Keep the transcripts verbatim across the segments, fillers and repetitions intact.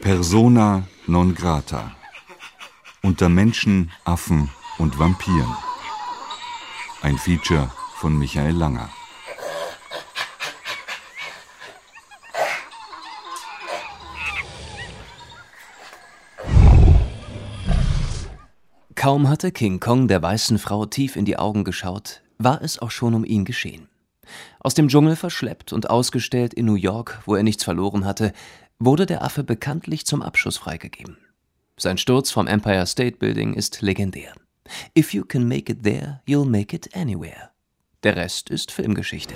Persona non grata. Unter Menschen, Affen und Vampiren. Ein Feature von Michael Langer. Kaum hatte King Kong der weißen Frau tief in die Augen geschaut, war es auch schon um ihn geschehen. Aus dem Dschungel verschleppt und ausgestellt in New York, wo er nichts verloren hatte, wurde der Affe bekanntlich zum Abschuss freigegeben. Sein Sturz vom Empire State Building ist legendär. If you can make it there, you'll make it anywhere. Der Rest ist Filmgeschichte.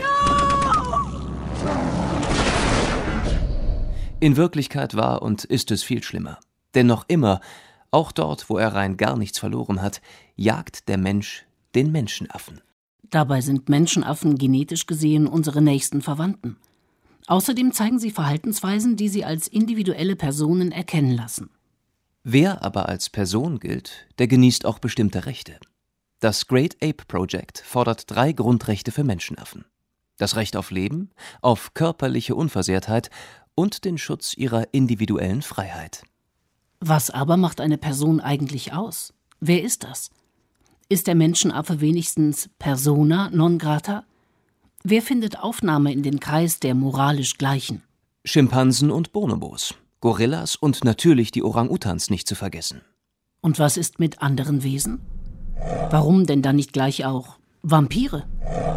In Wirklichkeit war und ist es viel schlimmer. Denn noch immer, auch dort, wo er rein gar nichts verloren hat, jagt der Mensch den Menschenaffen. Dabei sind Menschenaffen genetisch gesehen unsere nächsten Verwandten. Außerdem zeigen sie Verhaltensweisen, die sie als individuelle Personen erkennen lassen. Wer aber als Person gilt, der genießt auch bestimmte Rechte. Das Great Ape Project fordert drei Grundrechte für Menschenaffen. Das Recht auf Leben, auf körperliche Unversehrtheit und den Schutz ihrer individuellen Freiheit. Was aber macht eine Person eigentlich aus? Wer ist das? Ist der Menschenaffe wenigstens persona non grata? Wer findet Aufnahme in den Kreis der moralisch Gleichen? Schimpansen und Bonobos, Gorillas und natürlich die Orang-Utans nicht zu vergessen. Und was ist mit anderen Wesen? Warum denn dann nicht gleich auch Vampire?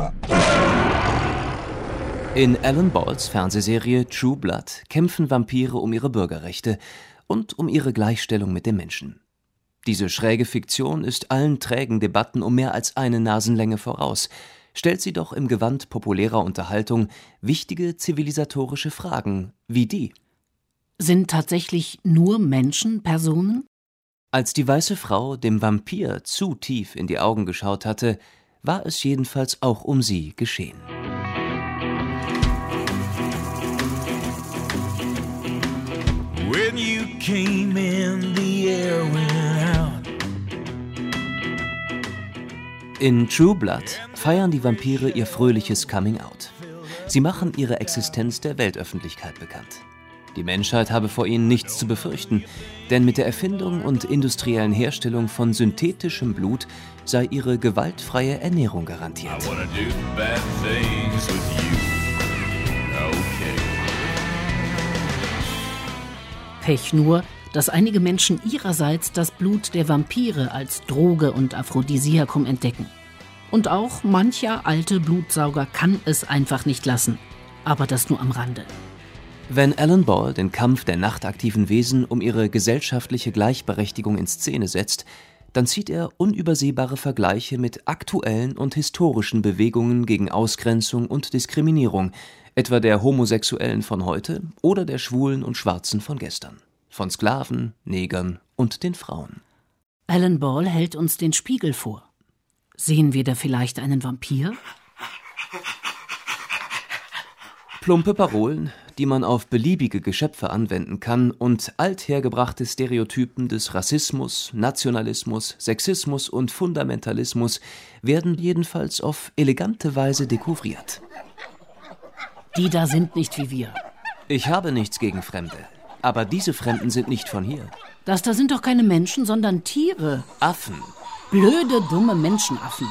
In Alan Balls Fernsehserie True Blood kämpfen Vampire um ihre Bürgerrechte und um ihre Gleichstellung mit dem Menschen. Diese schräge Fiktion ist allen trägen Debatten um mehr als eine Nasenlänge voraus, stellt sie doch im Gewand populärer Unterhaltung wichtige zivilisatorische Fragen wie die. Sind tatsächlich nur Menschen Personen? Als die weiße Frau dem Vampir zu tief in die Augen geschaut hatte, war es jedenfalls auch um sie geschehen. When you came in, the air went out. In True Blood feiern die Vampire ihr fröhliches Coming-out. Sie machen ihre Existenz der Weltöffentlichkeit bekannt. Die Menschheit habe vor ihnen nichts zu befürchten, denn mit der Erfindung und industriellen Herstellung von synthetischem Blut sei ihre gewaltfreie Ernährung garantiert. I wanna do bad things with you. Okay. Pech nur, dass einige Menschen ihrerseits das Blut der Vampire als Droge und Aphrodisiakum entdecken. Und auch mancher alte Blutsauger kann es einfach nicht lassen. Aber das nur am Rande. Wenn Alan Ball den Kampf der nachtaktiven Wesen um ihre gesellschaftliche Gleichberechtigung in Szene setzt, dann zieht er unübersehbare Vergleiche mit aktuellen und historischen Bewegungen gegen Ausgrenzung und Diskriminierung, etwa der Homosexuellen von heute oder der Schwulen und Schwarzen von gestern, von Sklaven, Negern und den Frauen. Alan Ball hält uns den Spiegel vor. Sehen wir da vielleicht einen Vampir? Plumpe Parolen, die man auf beliebige Geschöpfe anwenden kann und althergebrachte Stereotypen des Rassismus, Nationalismus, Sexismus und Fundamentalismus werden jedenfalls auf elegante Weise dekouvriert. Die da sind nicht wie wir. Ich habe nichts gegen Fremde, aber diese Fremden sind nicht von hier. Das da sind doch keine Menschen, sondern Tiere. Affen. Blöde, dumme Menschenaffen.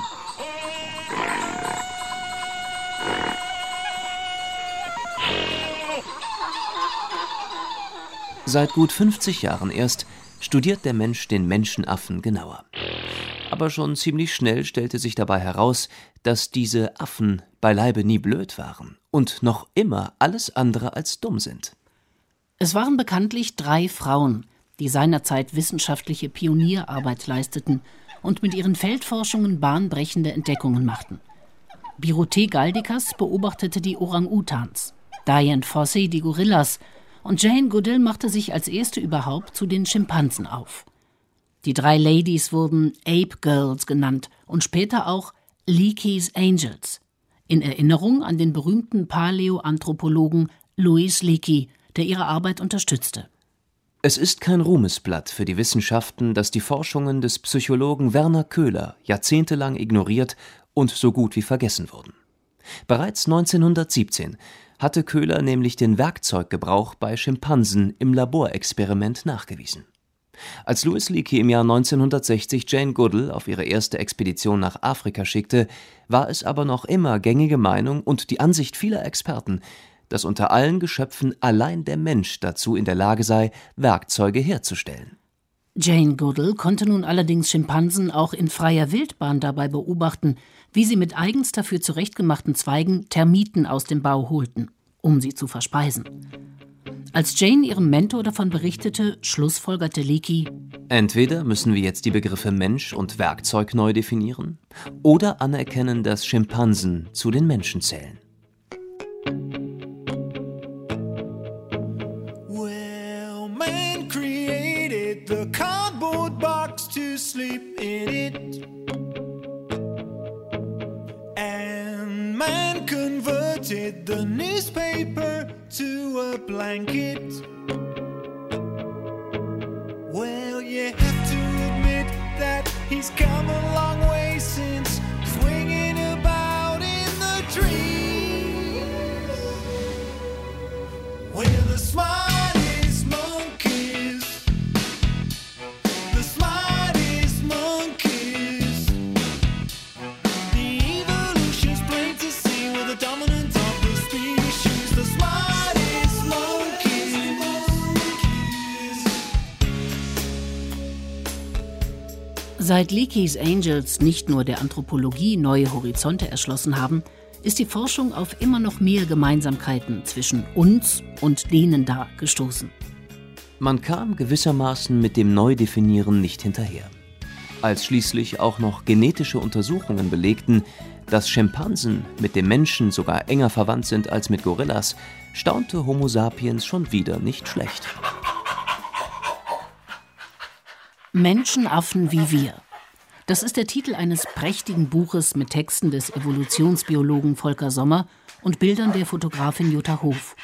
Seit gut fünfzig Jahren erst studiert der Mensch den Menschenaffen genauer. Aber schon ziemlich schnell stellte sich dabei heraus, dass diese Affen beileibe nie blöd waren und noch immer alles andere als dumm sind. Es waren bekanntlich drei Frauen, die seinerzeit wissenschaftliche Pionierarbeit leisteten und mit ihren Feldforschungen bahnbrechende Entdeckungen machten. Birute Galdikas beobachtete die Orang-Utans, Dian Fossey die Gorillas und Jane Goodall machte sich als erste überhaupt zu den Schimpansen auf. Die drei Ladies wurden Ape Girls genannt und später auch Leakey's Angels, in Erinnerung an den berühmten Paläoanthropologen Louis Leakey, der ihre Arbeit unterstützte. Es ist kein Ruhmesblatt für die Wissenschaften, dass die Forschungen des Psychologen Werner Köhler jahrzehntelang ignoriert und so gut wie vergessen wurden. Bereits neunzehnhundertsiebzehn hatte Köhler nämlich den Werkzeuggebrauch bei Schimpansen im Laborexperiment nachgewiesen. Als Louis Leakey im Jahr neunzehnhundertsechzig Jane Goodall auf ihre erste Expedition nach Afrika schickte, war es aber noch immer gängige Meinung und die Ansicht vieler Experten, dass unter allen Geschöpfen allein der Mensch dazu in der Lage sei, Werkzeuge herzustellen. Jane Goodall konnte nun allerdings Schimpansen auch in freier Wildbahn dabei beobachten, wie sie mit eigens dafür zurechtgemachten Zweigen Termiten aus dem Bau holten, um sie zu verspeisen. Als Jane ihrem Mentor davon berichtete, schlussfolgerte Leakey: Entweder müssen wir jetzt die Begriffe Mensch und Werkzeug neu definieren oder anerkennen, dass Schimpansen zu den Menschen zählen. Well, man created the cardboard box to sleep in it. And man converted the newspaper to a blanket. Well, you have to admit that he's come a long way since swinging about in the trees. We're the smartest monkeys, the smartest monkeys. The evolution's plain to see, we're the dominant of the species, the smartest monkeys. Seit Leakeys Angels nicht nur der Anthropologie neue Horizonte erschlossen haben, ist die Forschung auf immer noch mehr Gemeinsamkeiten zwischen uns und denen da gestoßen. Man kam gewissermaßen mit dem Neudefinieren nicht hinterher. Als schließlich auch noch genetische Untersuchungen belegten, dass Schimpansen mit dem Menschen sogar enger verwandt sind als mit Gorillas, staunte Homo sapiens schon wieder nicht schlecht. Menschenaffen wie wir. Das ist der Titel eines prächtigen Buches mit Texten des Evolutionsbiologen Volker Sommer und Bildern der Fotografin Jutta Hof.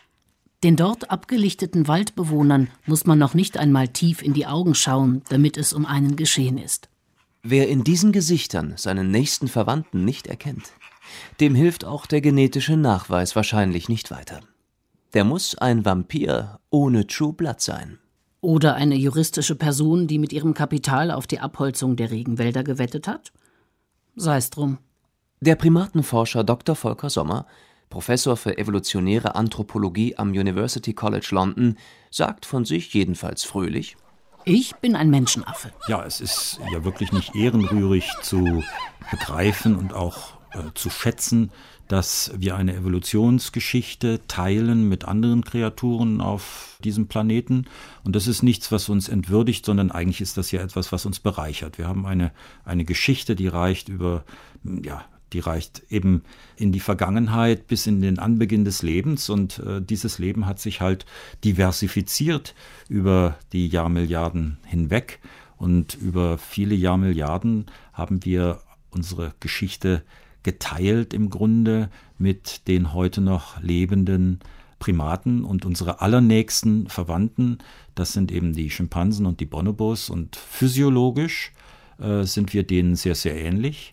Den dort abgelichteten Waldbewohnern muss man noch nicht einmal tief in die Augen schauen, damit es um einen geschehen ist. Wer in diesen Gesichtern seinen nächsten Verwandten nicht erkennt, dem hilft auch der genetische Nachweis wahrscheinlich nicht weiter. Der muss ein Vampir ohne True Blood sein. Oder eine juristische Person, die mit ihrem Kapital auf die Abholzung der Regenwälder gewettet hat? Sei's drum. Der Primatenforscher Doktor Volker Sommer, Professor für evolutionäre Anthropologie am University College London, sagt von sich jedenfalls fröhlich: Ich bin ein Menschenaffe. Ja, es ist ja wirklich nicht ehrenrührig zu begreifen und auch äh, zu schätzen, dass wir eine Evolutionsgeschichte teilen mit anderen Kreaturen auf diesem Planeten. Und das ist nichts, was uns entwürdigt, sondern eigentlich ist das ja etwas, was uns bereichert. Wir haben eine, eine Geschichte, die reicht über, ja, die reicht eben in die Vergangenheit bis in den Anbeginn des Lebens. Und äh, dieses Leben hat sich halt diversifiziert über die Jahrmilliarden hinweg. Und über viele Jahrmilliarden haben wir unsere Geschichte geteilt im Grunde mit den heute noch lebenden Primaten und unsere allernächsten Verwandten. Das sind eben die Schimpansen und die Bonobos. Und physiologisch äh, sind wir denen sehr, sehr ähnlich.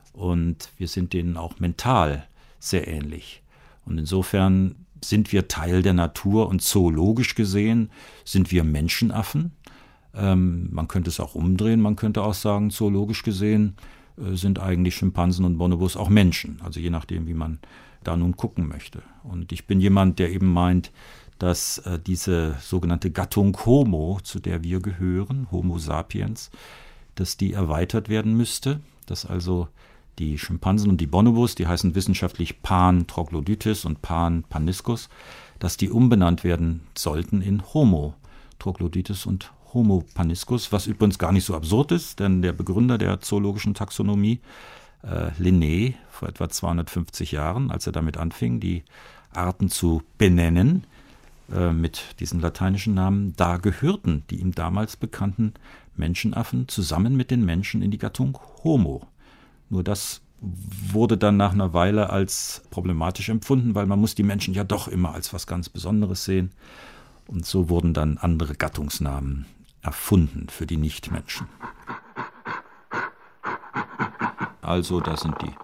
Und wir sind denen auch mental sehr ähnlich. Und insofern sind wir Teil der Natur und zoologisch gesehen sind wir Menschenaffen. Ähm, man könnte es auch umdrehen, man könnte auch sagen, zoologisch gesehen äh, sind eigentlich Schimpansen und Bonobos auch Menschen. Also je nachdem, wie man da nun gucken möchte. Und ich bin jemand, der eben meint, dass äh, diese sogenannte Gattung Homo, zu der wir gehören, Homo sapiens, dass die erweitert werden müsste, dass also die Schimpansen und die Bonobos, die heißen wissenschaftlich Pan Troglodytes und Pan Paniscus, dass die umbenannt werden sollten in Homo Troglodytes und Homo Paniscus, was übrigens gar nicht so absurd ist, denn der Begründer der zoologischen Taxonomie, äh, Linné, vor etwa zweihundertfünfzig Jahren, als er damit anfing, die Arten zu benennen, äh, mit diesen lateinischen Namen, da gehörten die ihm damals bekannten Menschenaffen zusammen mit den Menschen in die Gattung Homo. Nur das wurde dann nach einer Weile als problematisch empfunden, weil man muss die Menschen ja doch immer als was ganz Besonderes sehen. Und so wurden dann andere Gattungsnamen erfunden für die Nichtmenschen. Also da sind die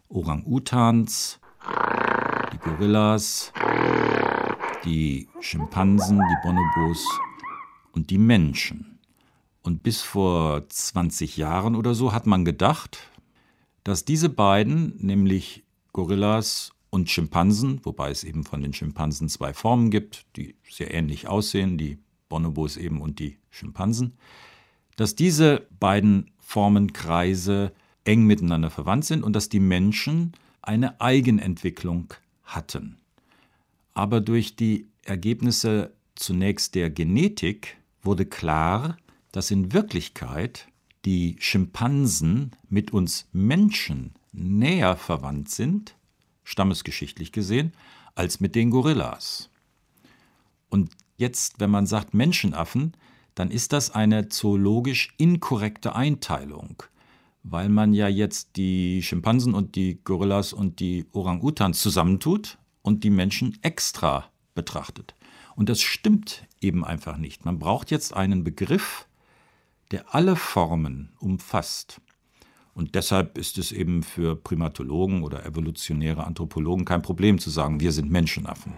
Orang-Utans, die Gorillas, die Schimpansen, die Bonobos und die Menschen. Und bis vor zwanzig Jahren oder so hat man gedacht, dass diese beiden, nämlich Gorillas und Schimpansen, wobei es eben von den Schimpansen zwei Formen gibt, die sehr ähnlich aussehen, die Bonobos eben und die Schimpansen, dass diese beiden Formenkreise eng miteinander verwandt sind und dass die Menschen eine Eigenentwicklung hatten. Aber durch die Ergebnisse zunächst der Genetik wurde klar, dass in Wirklichkeit die Schimpansen mit uns Menschen näher verwandt sind, stammesgeschichtlich gesehen, als mit den Gorillas. Und jetzt, wenn man sagt Menschenaffen, dann ist das eine zoologisch inkorrekte Einteilung, weil man ja jetzt die Schimpansen und die Gorillas und die Orang-Utans zusammentut und die Menschen extra betrachtet. Und das stimmt eben einfach nicht. Man braucht jetzt einen Begriff, der alle Formen umfasst. Und deshalb ist es eben für Primatologen oder evolutionäre Anthropologen kein Problem zu sagen, wir sind Menschenaffen.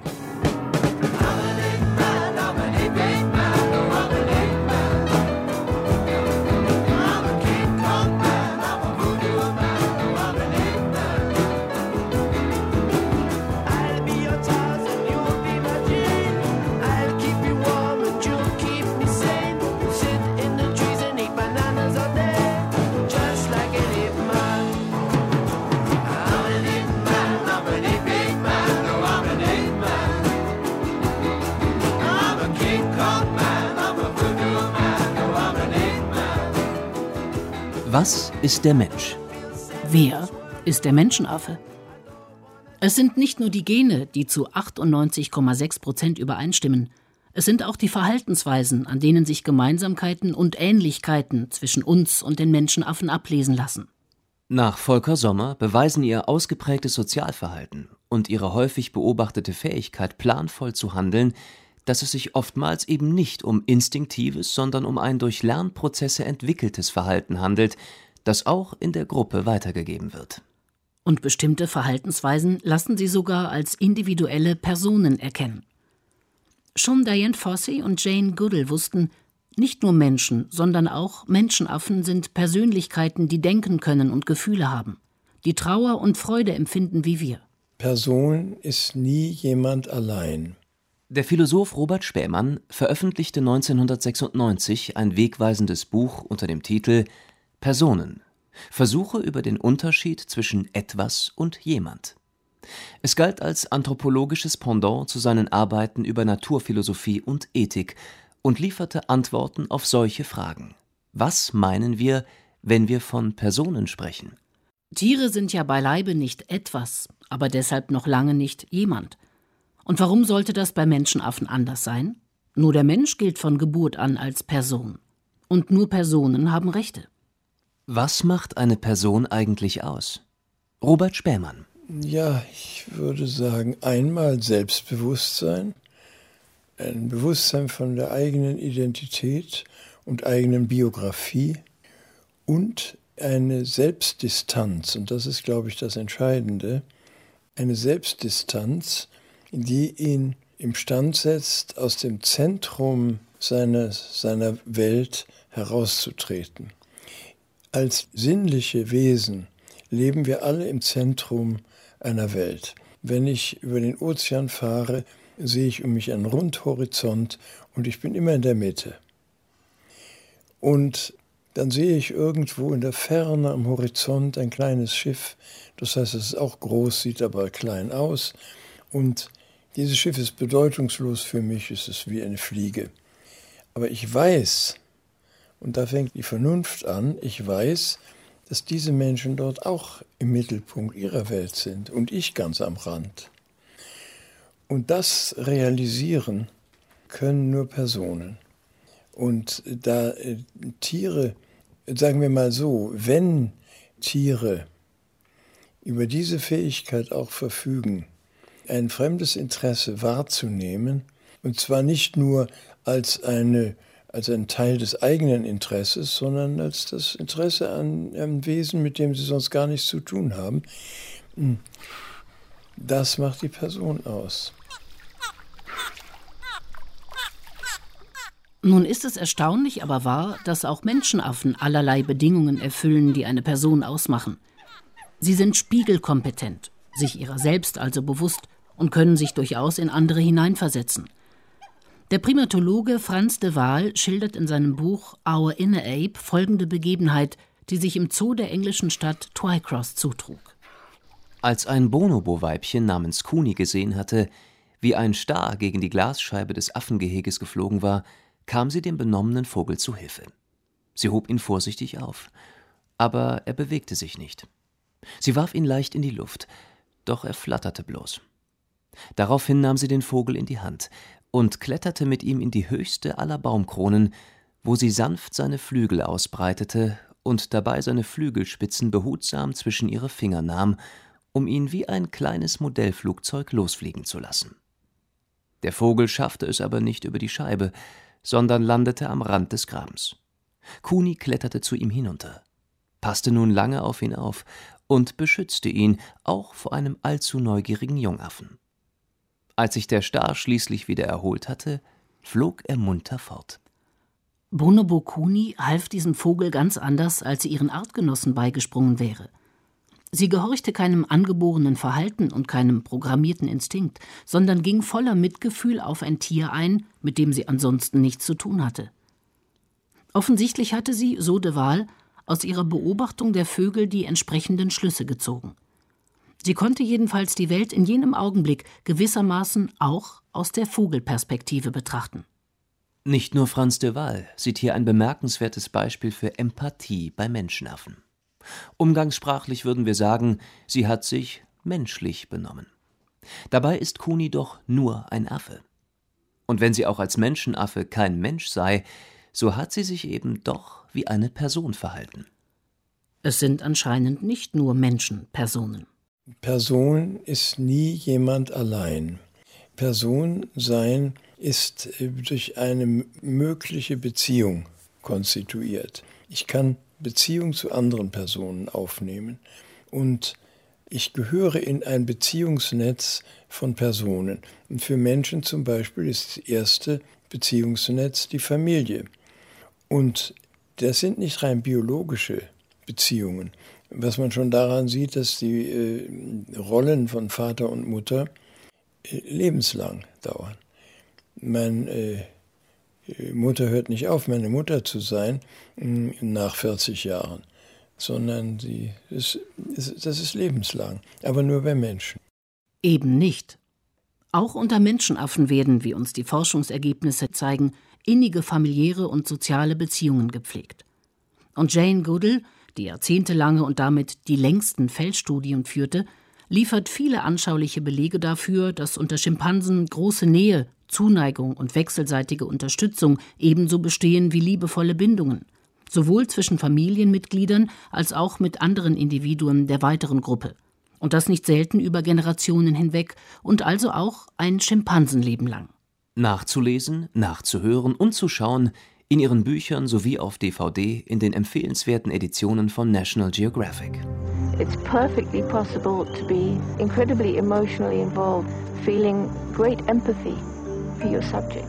Was ist der Mensch? Wer ist der Menschenaffe? Es sind nicht nur die Gene, die zu achtundneunzig Komma sechs Prozent übereinstimmen. Es sind auch die Verhaltensweisen, an denen sich Gemeinsamkeiten und Ähnlichkeiten zwischen uns und den Menschenaffen ablesen lassen. Nach Volker Sommer beweisen ihr ausgeprägtes Sozialverhalten und ihre häufig beobachtete Fähigkeit, planvoll zu handeln, dass es sich oftmals eben nicht um instinktives, sondern um ein durch Lernprozesse entwickeltes Verhalten handelt, das auch in der Gruppe weitergegeben wird. Und bestimmte Verhaltensweisen lassen sie sogar als individuelle Personen erkennen. Schon Dian Fossey und Jane Goodall wussten, nicht nur Menschen, sondern auch Menschenaffen sind Persönlichkeiten, die denken können und Gefühle haben, die Trauer und Freude empfinden wie wir. Person ist nie jemand allein. Der Philosoph Robert Spähmann veröffentlichte neunzehnhundertsechsundneunzig ein wegweisendes Buch unter dem Titel Personen – Versuche über den Unterschied zwischen etwas und jemand. Es galt als anthropologisches Pendant zu seinen Arbeiten über Naturphilosophie und Ethik und lieferte Antworten auf solche Fragen. Was meinen wir, wenn wir von Personen sprechen? Tiere sind ja beileibe nicht etwas, aber deshalb noch lange nicht jemand. Und warum sollte das bei Menschenaffen anders sein? Nur der Mensch gilt von Geburt an als Person. Und nur Personen haben Rechte. Was macht eine Person eigentlich aus? Robert Spähmann. Ja, ich würde sagen, einmal Selbstbewusstsein, ein Bewusstsein von der eigenen Identität und eigenen Biografie und eine Selbstdistanz, und das ist, glaube ich, das Entscheidende, eine Selbstdistanz, die ihn imstand setzt, aus dem Zentrum seines, seiner Welt herauszutreten. Als sinnliche Wesen leben wir alle im Zentrum einer Welt. Wenn ich über den Ozean fahre, sehe ich um mich einen Rundhorizont und ich bin immer in der Mitte. Und dann sehe ich irgendwo in der Ferne am Horizont ein kleines Schiff. Das heißt, es ist auch groß, sieht aber klein aus. Und dieses Schiff ist bedeutungslos für mich, es ist wie eine Fliege. Aber ich weiß, und da fängt die Vernunft an, ich weiß, dass diese Menschen dort auch im Mittelpunkt ihrer Welt sind und ich ganz am Rand. Und das realisieren können nur Personen. Und da äh, Tiere, sagen wir mal so, wenn Tiere über diese Fähigkeit auch verfügen, ein fremdes Interesse wahrzunehmen, und zwar nicht nur als, eine, als ein Teil des eigenen Interesses, sondern als das Interesse an einem Wesen, mit dem sie sonst gar nichts zu tun haben, Das macht die Person aus. Nun ist es erstaunlich, aber wahr, dass auch Menschenaffen allerlei Bedingungen erfüllen, die eine Person ausmachen. Sie sind spiegelkompetent, sich ihrer selbst also bewusst und können sich durchaus in andere hineinversetzen. Der Primatologe Frans de Waal schildert in seinem Buch Our Inner Ape folgende Begebenheit, die sich im Zoo der englischen Stadt Twycross zutrug. Als ein Bonobo-Weibchen namens Kuni gesehen hatte, wie ein Star gegen die Glasscheibe des Affengeheges geflogen war, kam sie dem benommenen Vogel zu Hilfe. Sie hob ihn vorsichtig auf, aber er bewegte sich nicht. Sie warf ihn leicht in die Luft, doch er flatterte bloß. Daraufhin nahm sie den Vogel in die Hand und kletterte mit ihm in die höchste aller Baumkronen, wo sie sanft seine Flügel ausbreitete und dabei seine Flügelspitzen behutsam zwischen ihre Finger nahm, um ihn wie ein kleines Modellflugzeug losfliegen zu lassen. Der Vogel schaffte es aber nicht über die Scheibe, sondern landete am Rand des Grabens. Kuni kletterte zu ihm hinunter, passte nun lange auf ihn auf und beschützte ihn auch vor einem allzu neugierigen Jungaffen. Als sich der Star schließlich wieder erholt hatte, flog er munter fort. Bonobo Kuni half diesem Vogel ganz anders, als sie ihren Artgenossen beigesprungen wäre. Sie gehorchte keinem angeborenen Verhalten und keinem programmierten Instinkt, sondern ging voller Mitgefühl auf ein Tier ein, mit dem sie ansonsten nichts zu tun hatte. Offensichtlich hatte sie, so de Waal, aus ihrer Beobachtung der Vögel die entsprechenden Schlüsse gezogen. Sie konnte jedenfalls die Welt in jenem Augenblick gewissermaßen auch aus der Vogelperspektive betrachten. Nicht nur Frans de Waal sieht hier ein bemerkenswertes Beispiel für Empathie bei Menschenaffen. Umgangssprachlich würden wir sagen, sie hat sich menschlich benommen. Dabei ist Kuni doch nur ein Affe. Und wenn sie auch als Menschenaffe kein Mensch sei, so hat sie sich eben doch wie eine Person verhalten. Es sind anscheinend nicht nur Menschenpersonen. Person ist nie jemand allein. Person sein ist durch eine mögliche Beziehung konstituiert. Ich kann Beziehung zu anderen Personen aufnehmen und ich gehöre in ein Beziehungsnetz von Personen. Und für Menschen zum Beispiel ist das erste Beziehungsnetz die Familie. Und das sind nicht rein biologische Beziehungen. Was man schon daran sieht, dass die äh, Rollen von Vater und Mutter äh, lebenslang dauern. Meine äh, Mutter hört nicht auf, meine Mutter zu sein äh, nach vierzig Jahren, sondern sie ist, ist, das ist lebenslang, aber nur bei Menschen. Eben nicht. Auch unter Menschenaffen werden, wie uns die Forschungsergebnisse zeigen, innige familiäre und soziale Beziehungen gepflegt. Und Jane Goodall, die jahrzehntelange und damit die längsten Feldstudien führte, liefert viele anschauliche Belege dafür, dass unter Schimpansen große Nähe, Zuneigung und wechselseitige Unterstützung ebenso bestehen wie liebevolle Bindungen, sowohl zwischen Familienmitgliedern als auch mit anderen Individuen der weiteren Gruppe. Und das nicht selten über Generationen hinweg und also auch ein Schimpansenleben lang. Nachzulesen, nachzuhören und zu schauen in ihren Büchern sowie auf D V D in den empfehlenswerten Editionen von National Geographic. It's perfectly possible to be incredibly emotionally involved, feeling great empathy for your subject.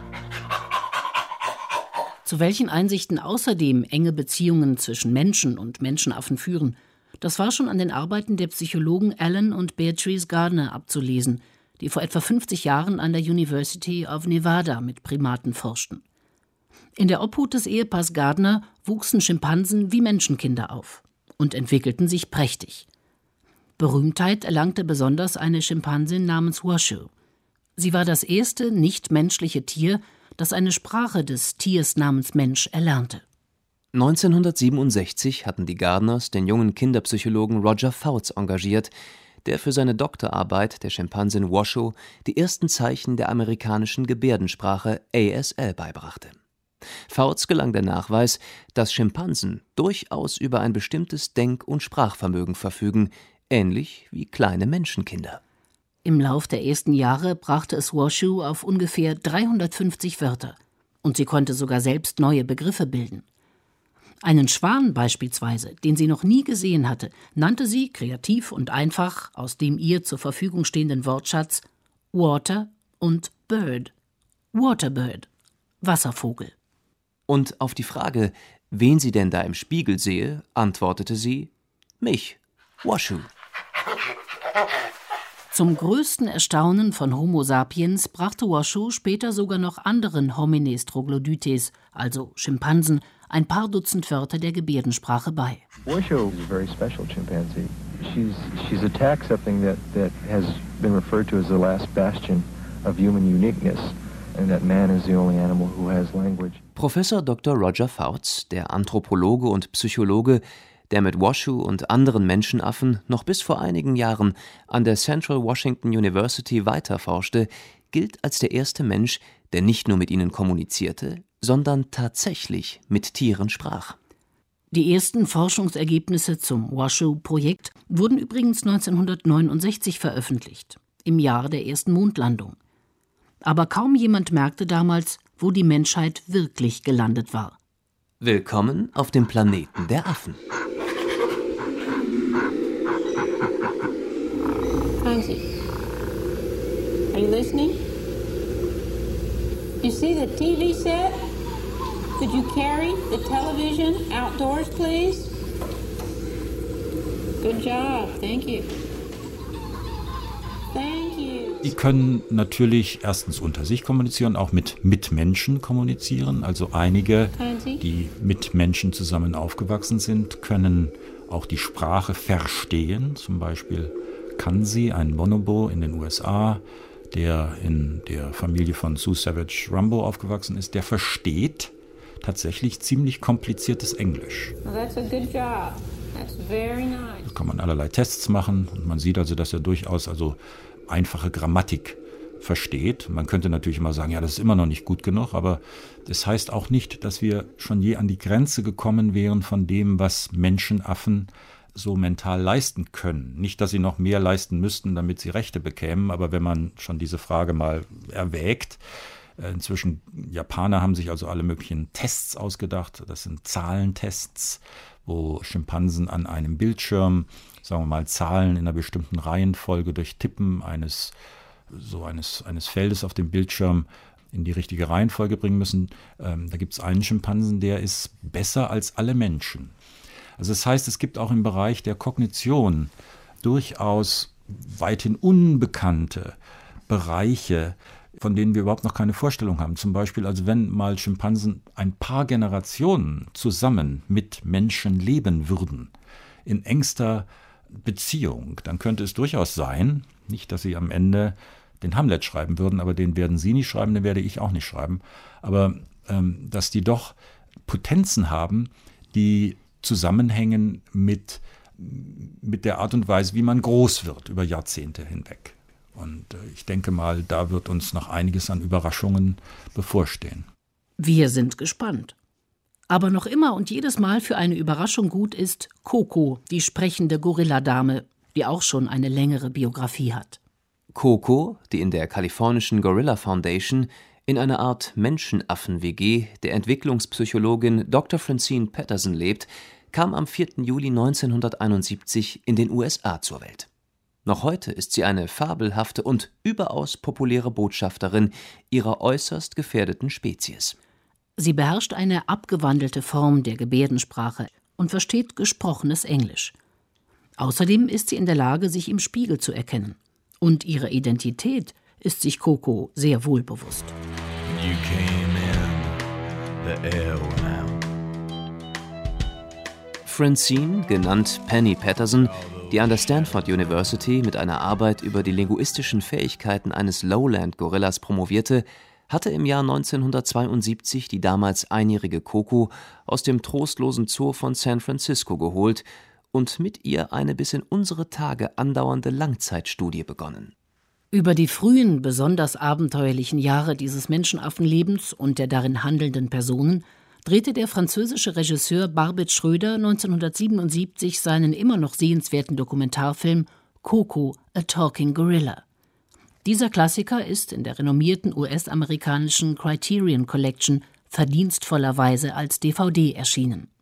Zu welchen Einsichten außerdem enge Beziehungen zwischen Menschen und Menschenaffen führen, das war schon an den Arbeiten der Psychologen Alan und Beatrice Gardner abzulesen, die vor etwa fünfzig Jahren an der University of Nevada mit Primaten forschten. In der Obhut des Ehepaars Gardner wuchsen Schimpansen wie Menschenkinder auf und entwickelten sich prächtig. Berühmtheit erlangte besonders eine Schimpansin namens Washoe. Sie war das erste nichtmenschliche Tier, das eine Sprache des Tiers namens Mensch erlernte. neunzehnhundertsiebenundsechzig hatten die Gardners den jungen Kinderpsychologen Roger Fouts engagiert, der für seine Doktorarbeit der Schimpansin Washoe die ersten Zeichen der amerikanischen Gebärdensprache A S L beibrachte. Fouts gelang der Nachweis, dass Schimpansen durchaus über ein bestimmtes Denk- und Sprachvermögen verfügen, ähnlich wie kleine Menschenkinder. Im Lauf der ersten Jahre brachte es Washoe auf ungefähr dreihundertfünfzig Wörter und sie konnte sogar selbst neue Begriffe bilden. Einen Schwan beispielsweise, den sie noch nie gesehen hatte, nannte sie kreativ und einfach aus dem ihr zur Verfügung stehenden Wortschatz Water und Bird. Waterbird, Wasservogel. Und auf die Frage, wen sie denn da im Spiegel sehe, antwortete sie: mich, Washoe. Zum größten Erstaunen von Homo sapiens brachte Washoe später sogar noch anderen Homines troglodytes, also Schimpansen, ein paar Dutzend Wörter der Gebärdensprache bei. Washoe is a very special chimpanzee. She's she's attacked something that that has been referred to as the last bastion of human uniqueness, and that man is the only animal who has language. Professor Doktor Roger Fouts, der Anthropologe und Psychologe, der mit Washoe und anderen Menschenaffen noch bis vor einigen Jahren an der Central Washington University weiterforschte, gilt als der erste Mensch, der nicht nur mit ihnen kommunizierte, sondern tatsächlich mit Tieren sprach. Die ersten Forschungsergebnisse zum Washoe-Projekt wurden übrigens neunzehnhundertneunundsechzig veröffentlicht, im Jahr der ersten Mondlandung. Aber kaum jemand merkte damals, wo die Menschheit wirklich gelandet war. Willkommen auf dem Planeten der Affen. Hansi, are you listening? You see the T V set? Could you carry the television outdoors, please? Good job, thank you. Thank you. Die können natürlich erstens unter sich kommunizieren, auch mit Mitmenschen kommunizieren. Also einige, die mit Menschen zusammen aufgewachsen sind, können auch die Sprache verstehen. Zum Beispiel Kansi, ein Bonobo in den U S A, der in der Familie von Sue Savage Rumbaugh aufgewachsen ist, der versteht tatsächlich ziemlich kompliziertes Englisch. Well, that's a good job. That's very nice. Da kann man allerlei Tests machen und man sieht also, dass er durchaus also einfache Grammatik versteht. Man könnte natürlich immer sagen, ja, das ist immer noch nicht gut genug, aber das heißt auch nicht, dass wir schon je an die Grenze gekommen wären von dem, was Menschenaffen so mental leisten können. Nicht, dass sie noch mehr leisten müssten, damit sie Rechte bekämen, aber wenn man schon diese Frage mal erwägt, inzwischen, Japaner haben sich also alle möglichen Tests ausgedacht. Das sind Zahlentests, wo Schimpansen an einem Bildschirm, sagen wir mal, Zahlen in einer bestimmten Reihenfolge durch Tippen eines, so eines, eines Feldes auf dem Bildschirm in die richtige Reihenfolge bringen müssen. Ähm, da gibt es einen Schimpansen, der ist besser als alle Menschen. Also das heißt, es gibt auch im Bereich der Kognition durchaus weithin unbekannte Bereiche, von denen wir überhaupt noch keine Vorstellung haben. Zum Beispiel, also wenn mal Schimpansen ein paar Generationen zusammen mit Menschen leben würden, in engster Beziehung, dann könnte es durchaus sein, nicht, dass sie am Ende den Hamlet schreiben würden, aber den werden sie nicht schreiben, den werde ich auch nicht schreiben, aber ähm, dass die doch Potenzen haben, die zusammenhängen mit, mit der Art und Weise, wie man groß wird über Jahrzehnte hinweg. Und ich denke mal, da wird uns noch einiges an Überraschungen bevorstehen. Wir sind gespannt. Aber noch immer und jedes Mal für eine Überraschung gut ist Coco, die sprechende Gorilladame, die auch schon eine längere Biografie hat. Coco, die in der kalifornischen Gorilla Foundation in einer Art Menschenaffen-W G der Entwicklungspsychologin Doktor Francine Patterson lebt, kam am vierten Juli neunzehnhunderteinundsiebzig in den U S A zur Welt. Noch heute ist sie eine fabelhafte und überaus populäre Botschafterin ihrer äußerst gefährdeten Spezies. Sie beherrscht eine abgewandelte Form der Gebärdensprache und versteht gesprochenes Englisch. Außerdem ist sie in der Lage, sich im Spiegel zu erkennen. Und ihre Identität ist sich Coco sehr wohl bewusst. You came in, the air went out. Francine, genannt Penny Patterson, die an der Stanford University mit einer Arbeit über die linguistischen Fähigkeiten eines Lowland-Gorillas promovierte, hatte im Jahr neunzehnhundertzweiundsiebzig die damals einjährige Coco aus dem trostlosen Zoo von San Francisco geholt und mit ihr eine bis in unsere Tage andauernde Langzeitstudie begonnen. Über die frühen, besonders abenteuerlichen Jahre dieses Menschenaffenlebens und der darin handelnden Personen drehte der französische Regisseur Barbet Schröder neunzehnhundertsiebenundsiebzig seinen immer noch sehenswerten Dokumentarfilm Coco, a Talking Gorilla. Dieser Klassiker ist in der renommierten U S-amerikanischen Criterion Collection verdienstvollerweise als D V D erschienen.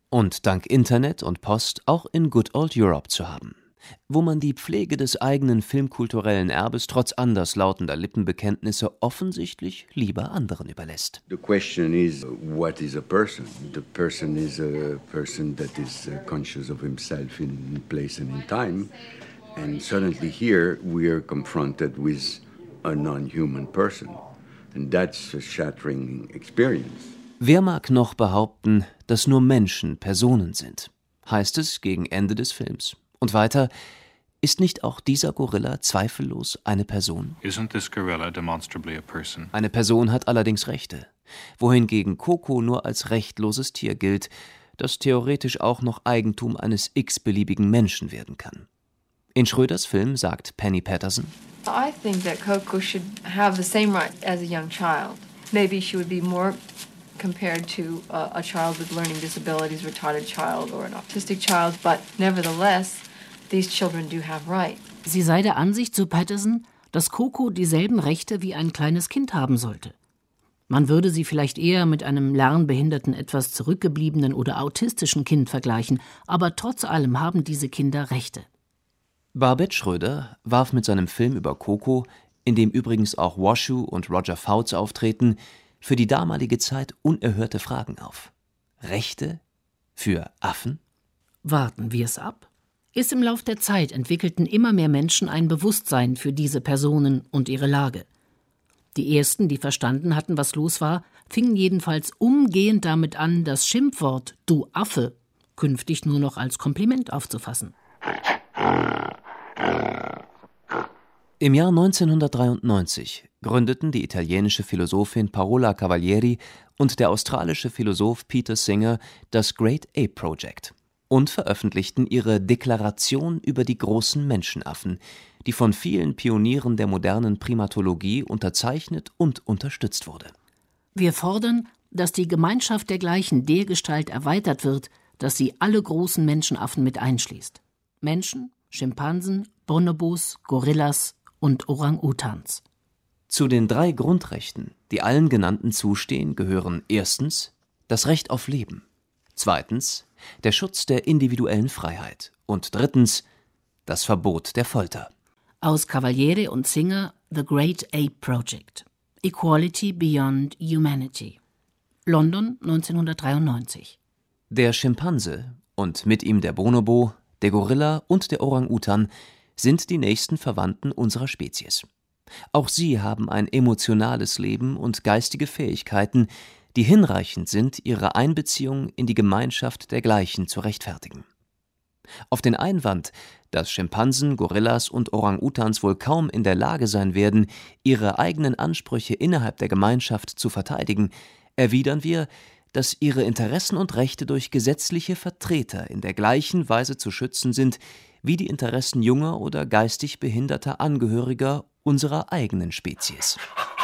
Und dank Internet und Post auch in Good Old Europe zu haben, wo man die Pflege des eigenen filmkulturellen Erbes trotz anderslautender Lippenbekenntnisse offensichtlich lieber anderen überlässt. The question is, what is a person? The person is a person that is conscious of himself in place and in time. And suddenly here we are confronted with a non-human person. And that's a shattering experience. Wer mag noch behaupten, dass nur Menschen Personen sind? Heißt es gegen Ende des Films. Und weiter, ist nicht auch dieser Gorilla zweifellos eine Person? Isn't this gorilla demonstrably a person? Eine Person hat allerdings Rechte, wohingegen Coco nur als rechtloses Tier gilt, das theoretisch auch noch Eigentum eines x-beliebigen Menschen werden kann. In Schröders Film sagt Penny Patterson: I think that Coco should have the same right as a young child. Maybe she would be more compared to uh, a child with learning disabilities, retarded child or an autistic child, but nevertheless, these children do have rights. Sie sei der Ansicht, so Patterson, dass Coco dieselben Rechte wie ein kleines Kind haben sollte. Man würde sie vielleicht eher mit einem lernbehinderten, etwas zurückgebliebenen oder autistischen Kind vergleichen, aber trotz allem haben diese Kinder Rechte. Barbet Schröder warf mit seinem Film über Coco, in dem übrigens auch Washoe und Roger Fouts auftreten, für die damalige Zeit unerhörte Fragen auf. Rechte für Affen? Warten wir es ab. Erst im Lauf der Zeit entwickelten immer mehr Menschen ein Bewusstsein für diese Personen und ihre Lage. Die ersten, die verstanden hatten, was los war, fingen jedenfalls umgehend damit an, das Schimpfwort »Du Affe« künftig nur noch als Kompliment aufzufassen. Im Jahr neunzehnhundertdreiundneunzig gründeten die italienische Philosophin Paola Cavalieri und der australische Philosoph Peter Singer das Great Ape Project und veröffentlichten ihre Deklaration über die großen Menschenaffen, die von vielen Pionieren der modernen Primatologie unterzeichnet und unterstützt wurde. Wir fordern, dass die Gemeinschaft dergleichen dergestalt erweitert wird, dass sie alle großen Menschenaffen mit einschließt. Menschen, Schimpansen, Bonobos, Gorillas und Orang-Utans. Zu den drei Grundrechten, die allen genannten zustehen, gehören erstens das Recht auf Leben, zweitens der Schutz der individuellen Freiheit und drittens das Verbot der Folter. Aus Cavalieri und Singer The Great Ape Project. Equality Beyond Humanity. London neunzehnhundertdreiundneunzig. Der Schimpanse und mit ihm der Bonobo, der Gorilla und der Orang-Utan sind die nächsten Verwandten unserer Spezies. Auch sie haben ein emotionales Leben und geistige Fähigkeiten, die hinreichend sind, ihre Einbeziehung in die Gemeinschaft der Gleichen zu rechtfertigen. Auf den Einwand, dass Schimpansen, Gorillas und Orang-Utans wohl kaum in der Lage sein werden, ihre eigenen Ansprüche innerhalb der Gemeinschaft zu verteidigen, erwidern wir, dass ihre Interessen und Rechte durch gesetzliche Vertreter in der gleichen Weise zu schützen sind, wie die Interessen junger oder geistig behinderter Angehöriger unserer eigenen Spezies.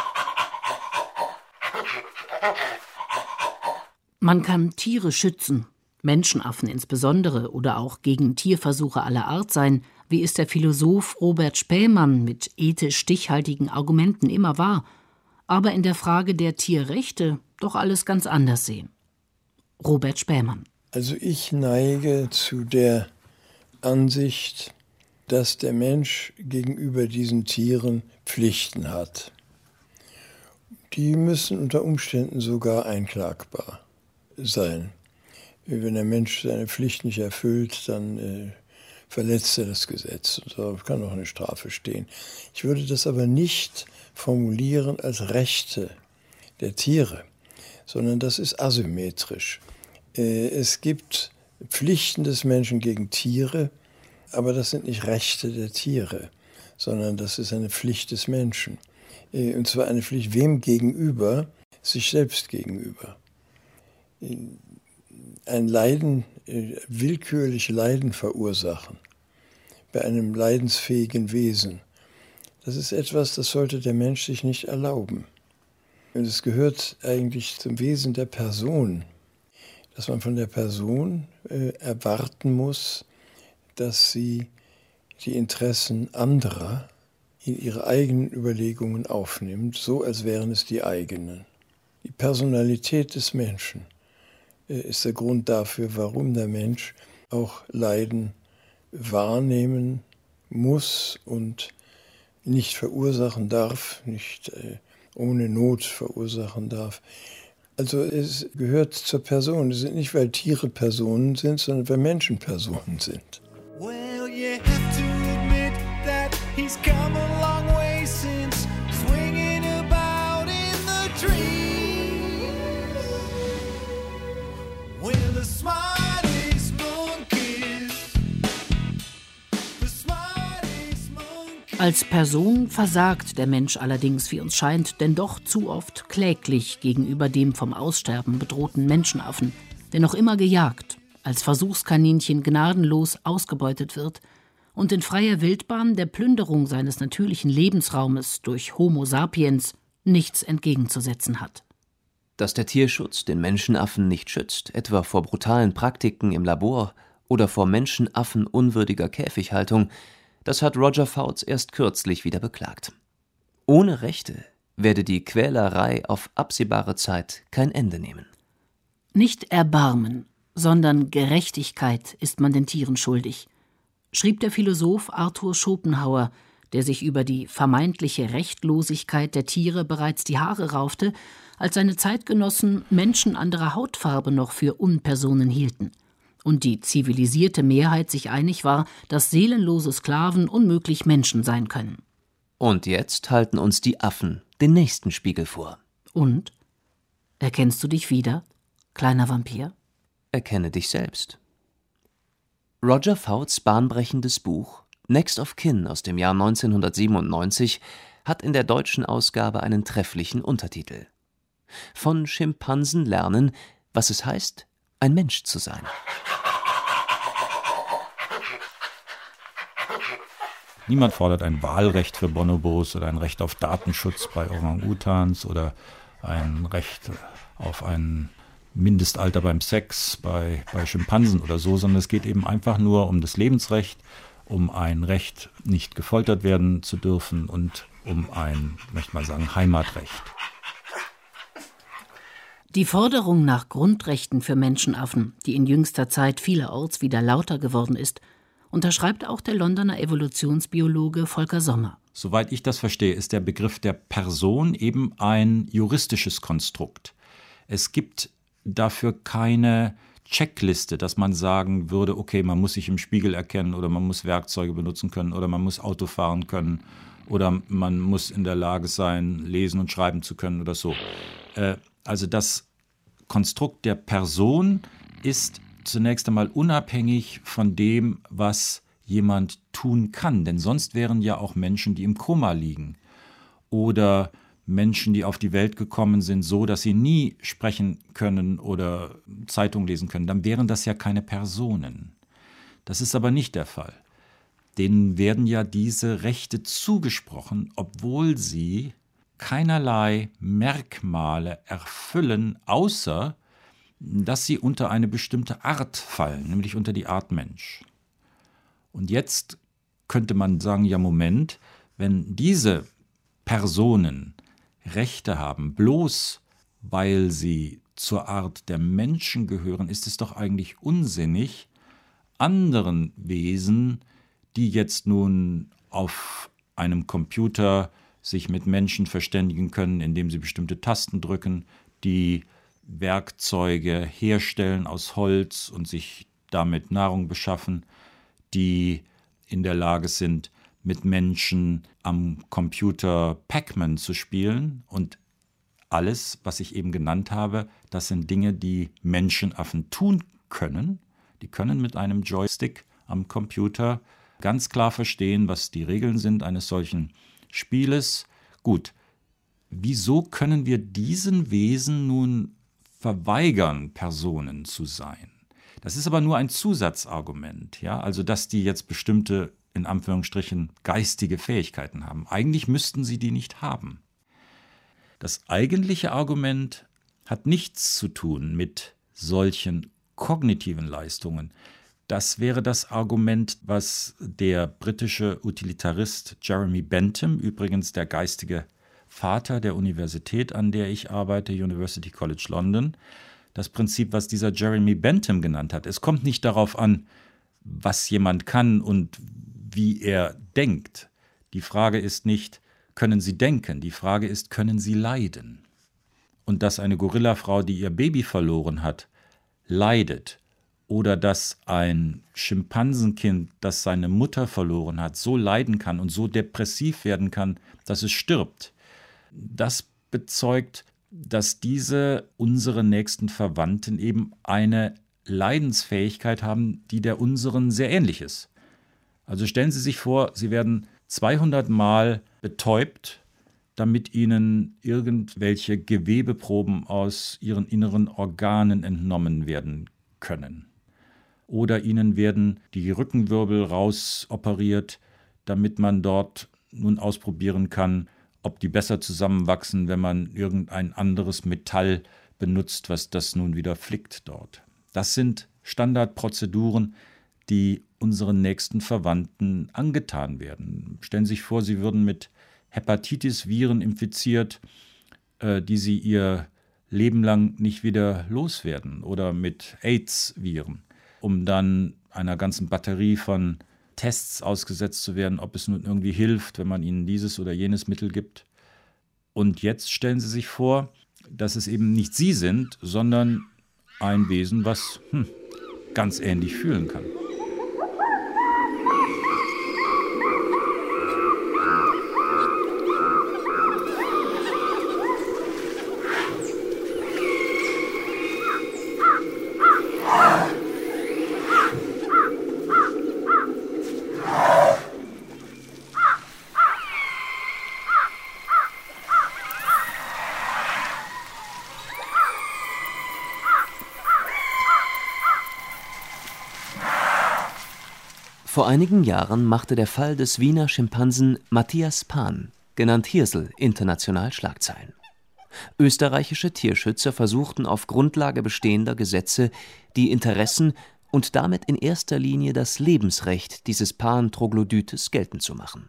Man kann Tiere schützen, Menschenaffen insbesondere, oder auch gegen Tierversuche aller Art sein, wie es der Philosoph Robert Spähmann mit ethisch stichhaltigen Argumenten immer war, aber in der Frage der Tierrechte doch alles ganz anders sehen. Robert Spähmann. Also ich neige zu der Ansicht, dass der Mensch gegenüber diesen Tieren Pflichten hat. Die müssen unter Umständen sogar einklagbar sein. Wenn der Mensch seine Pflicht nicht erfüllt, dann äh, verletzt er das Gesetz. Und da kann auch eine Strafe stehen. Ich würde das aber nicht formulieren als Rechte der Tiere, sondern das ist asymmetrisch. Äh, es gibt Pflichten des Menschen gegen Tiere, aber das sind nicht Rechte der Tiere, sondern das ist eine Pflicht des Menschen. Äh, und zwar eine Pflicht wem gegenüber? Sich selbst gegenüber. Ein Leiden, willkürlich Leiden verursachen bei einem leidensfähigen Wesen, das ist etwas, das sollte der Mensch sich nicht erlauben. Und es gehört eigentlich zum Wesen der Person, dass man von der Person äh, erwarten muss, dass sie die Interessen anderer in ihre eigenen Überlegungen aufnimmt, so als wären es die eigenen. Die Personalität des Menschen ist der Grund dafür, warum der Mensch auch Leiden wahrnehmen muss und nicht verursachen darf, nicht äh, ohne Not verursachen darf. Also es gehört zur Person. Es sind nicht, weil Tiere Personen sind, sondern weil Menschen Personen sind. Well, you have to admit that he's come a long way since swinging about in the trees. We're the smartest monkeys. The smartest monkeys. Als Person versagt der Mensch allerdings, wie uns scheint, denn doch zu oft kläglich gegenüber dem vom Aussterben bedrohten Menschenaffen, der noch immer gejagt, als Versuchskaninchen gnadenlos ausgebeutet wird und in freier Wildbahn der Plünderung seines natürlichen Lebensraumes durch Homo sapiens nichts entgegenzusetzen hat. Dass der Tierschutz den Menschenaffen nicht schützt, etwa vor brutalen Praktiken im Labor oder vor menschenaffenunwürdiger Käfighaltung, das hat Roger Fouts erst kürzlich wieder beklagt. Ohne Rechte werde die Quälerei auf absehbare Zeit kein Ende nehmen. Nicht Erbarmen, sondern Gerechtigkeit ist man den Tieren schuldig, schrieb der Philosoph Arthur Schopenhauer, der sich über die vermeintliche Rechtlosigkeit der Tiere bereits die Haare raufte, als seine Zeitgenossen Menschen anderer Hautfarbe noch für Unpersonen hielten und die zivilisierte Mehrheit sich einig war, dass seelenlose Sklaven unmöglich Menschen sein können. Und jetzt halten uns die Affen den nächsten Spiegel vor. Und? Erkennst du dich wieder, kleiner Vampir? Erkenne dich selbst. Roger Fouts bahnbrechendes Buch Next of Kin aus dem Jahr neunzehnhundertsiebenundneunzig hat in der deutschen Ausgabe einen trefflichen Untertitel: Von Schimpansen lernen, was es heißt, ein Mensch zu sein. Niemand fordert ein Wahlrecht für Bonobos oder ein Recht auf Datenschutz bei Orang-Utans oder ein Recht auf ein Mindestalter beim Sex bei, bei Schimpansen oder so, sondern es geht eben einfach nur um das Lebensrecht, um ein Recht, nicht gefoltert werden zu dürfen und um ein, möchte mal sagen, Heimatrecht. Die Forderung nach Grundrechten für Menschenaffen, die in jüngster Zeit vielerorts wieder lauter geworden ist, unterschreibt auch der Londoner Evolutionsbiologe Volker Sommer. Soweit ich das verstehe, ist der Begriff der Person eben ein juristisches Konstrukt. Es gibt dafür keine Checkliste, dass man sagen würde, okay, man muss sich im Spiegel erkennen oder man muss Werkzeuge benutzen können oder man muss Auto fahren können oder man muss in der Lage sein, lesen und schreiben zu können oder so. Äh, also das Konstrukt der Person ist zunächst einmal unabhängig von dem, was jemand tun kann. Denn sonst wären ja auch Menschen, die im Koma liegen oder Menschen, die auf die Welt gekommen sind, so, dass sie nie sprechen können oder Zeitung lesen können. Dann wären das ja keine Personen. Das ist aber nicht der Fall. Denen werden ja diese Rechte zugesprochen, obwohl sie keinerlei Merkmale erfüllen, außer dass sie unter eine bestimmte Art fallen, nämlich unter die Art Mensch. Und jetzt könnte man sagen, ja Moment, wenn diese Personen Rechte haben, bloß weil sie zur Art der Menschen gehören, ist es doch eigentlich unsinnig, anderen Wesen, die jetzt nun auf einem Computer sich mit Menschen verständigen können, indem sie bestimmte Tasten drücken, die Werkzeuge herstellen aus Holz und sich damit Nahrung beschaffen, die in der Lage sind, mit Menschen am Computer Pac-Man zu spielen. Und alles, was ich eben genannt habe, das sind Dinge, die Menschenaffen tun können. Die können mit einem Joystick am Computer ganz klar verstehen, was die Regeln sind eines solchen Spieles. Gut, wieso können wir diesen Wesen nun verweigern, Personen zu sein? Das ist aber nur ein Zusatzargument, ja, also dass die jetzt bestimmte, in Anführungsstrichen, geistige Fähigkeiten haben. Eigentlich müssten sie die nicht haben. Das eigentliche Argument hat nichts zu tun mit solchen kognitiven Leistungen. Das wäre das Argument, was der britische Utilitarist Jeremy Bentham, übrigens der geistige Vater der Universität, an der ich arbeite, University College London, das Prinzip, was dieser Jeremy Bentham genannt hat. Es kommt nicht darauf an, was jemand kann und wie er denkt. Die Frage ist nicht, können Sie denken? Die Frage ist, können Sie leiden? Und dass eine Gorillafrau, die ihr Baby verloren hat, leidet, oder dass ein Schimpansenkind, das seine Mutter verloren hat, so leiden kann und so depressiv werden kann, dass es stirbt, das bezeugt, dass diese unsere nächsten Verwandten eben eine Leidensfähigkeit haben, die der unseren sehr ähnlich ist. Also stellen Sie sich vor, Sie werden zweihundert Mal betäubt, damit Ihnen irgendwelche Gewebeproben aus Ihren inneren Organen entnommen werden können. Oder Ihnen werden die Rückenwirbel rausoperiert, damit man dort nun ausprobieren kann, ob die besser zusammenwachsen, wenn man irgendein anderes Metall benutzt, was das nun wieder flickt dort. Das sind Standardprozeduren, die unseren nächsten Verwandten angetan werden. Stellen Sie sich vor, Sie würden mit Hepatitis-Viren infiziert, äh, die Sie Ihr Leben lang nicht wieder loswerden, oder mit AIDS-Viren, um dann einer ganzen Batterie von Tests ausgesetzt zu werden, ob es nun irgendwie hilft, wenn man ihnen dieses oder jenes Mittel gibt. Und jetzt stellen Sie sich vor, dass es eben nicht Sie sind, sondern ein Wesen, was hm, ganz ähnlich fühlen kann. Vor einigen Jahren machte der Fall des Wiener Schimpansen Matthias Pan, genannt Hirsel, international Schlagzeilen. Österreichische Tierschützer versuchten auf Grundlage bestehender Gesetze die Interessen und damit in erster Linie das Lebensrecht dieses Pan-Troglodytes geltend zu machen.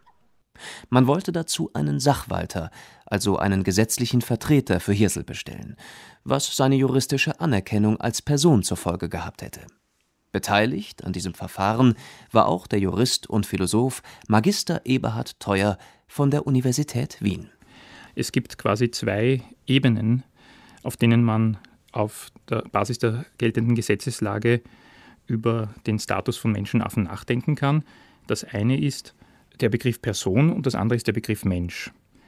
Man wollte dazu einen Sachwalter, also einen gesetzlichen Vertreter für Hirsel bestellen, was seine juristische Anerkennung als Person zur Folge gehabt hätte. Beteiligt an diesem Verfahren war auch der Jurist und Philosoph Magister Eberhard Theuer von der Universität Wien. Es gibt quasi zwei Ebenen, auf denen man auf der Basis der geltenden Gesetzeslage über den Status von Menschenaffen nachdenken kann. Das eine ist der Begriff Person und das andere ist der Begriff Mensch.